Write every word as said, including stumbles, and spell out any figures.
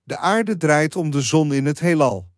De aarde draait om de zon in het heelal.